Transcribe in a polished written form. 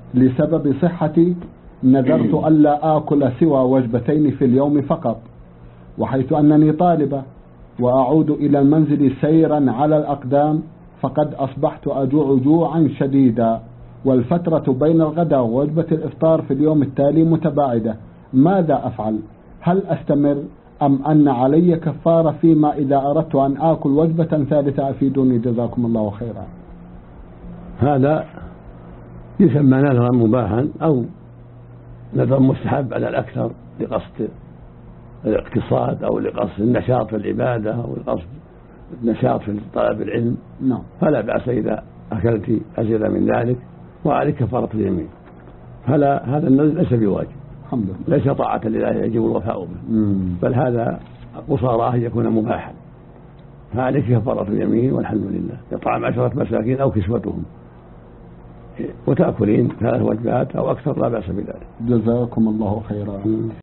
لسبب صحتي نذرت ألا آكل سوى وجبتين في اليوم فقط، وحيث أنني طالبة وأعود إلى المنزل سيرا على الأقدام فقد أصبحت أجوع جوعا شديدا، والفترة بين الغداء ووجبة الإفطار في اليوم التالي متباعدة. ماذا أفعل؟ هل أستمر أم أن علي كفارة فيما إذا أردت أن آكل وجبة ثالثة؟ أفيدوني جزاكم الله خيرا. هذا يسمى نذرا مباحا أو نذر مستحب على الأكثر لقصد الاقتصاد أو لقصد النشاط في العبادة أو لقصد النشاط في طلب العلم. نعم. فلا بأس إذا أكلت أزيد من ذلك وعليك كفارة اليمين. هذا النذر ليس بواجب، الحمد لله، ليس طاعة لله يجب الوفاء به، بل هذا قصارى أن يكون مباحا، فعليك كفارة اليمين والحمد لله. إطعام 10 مساكين أو كسوتهم، وتأكلين 3 وجبات أو أكثر لا بأس بذلك. جزاكم الله خيرا.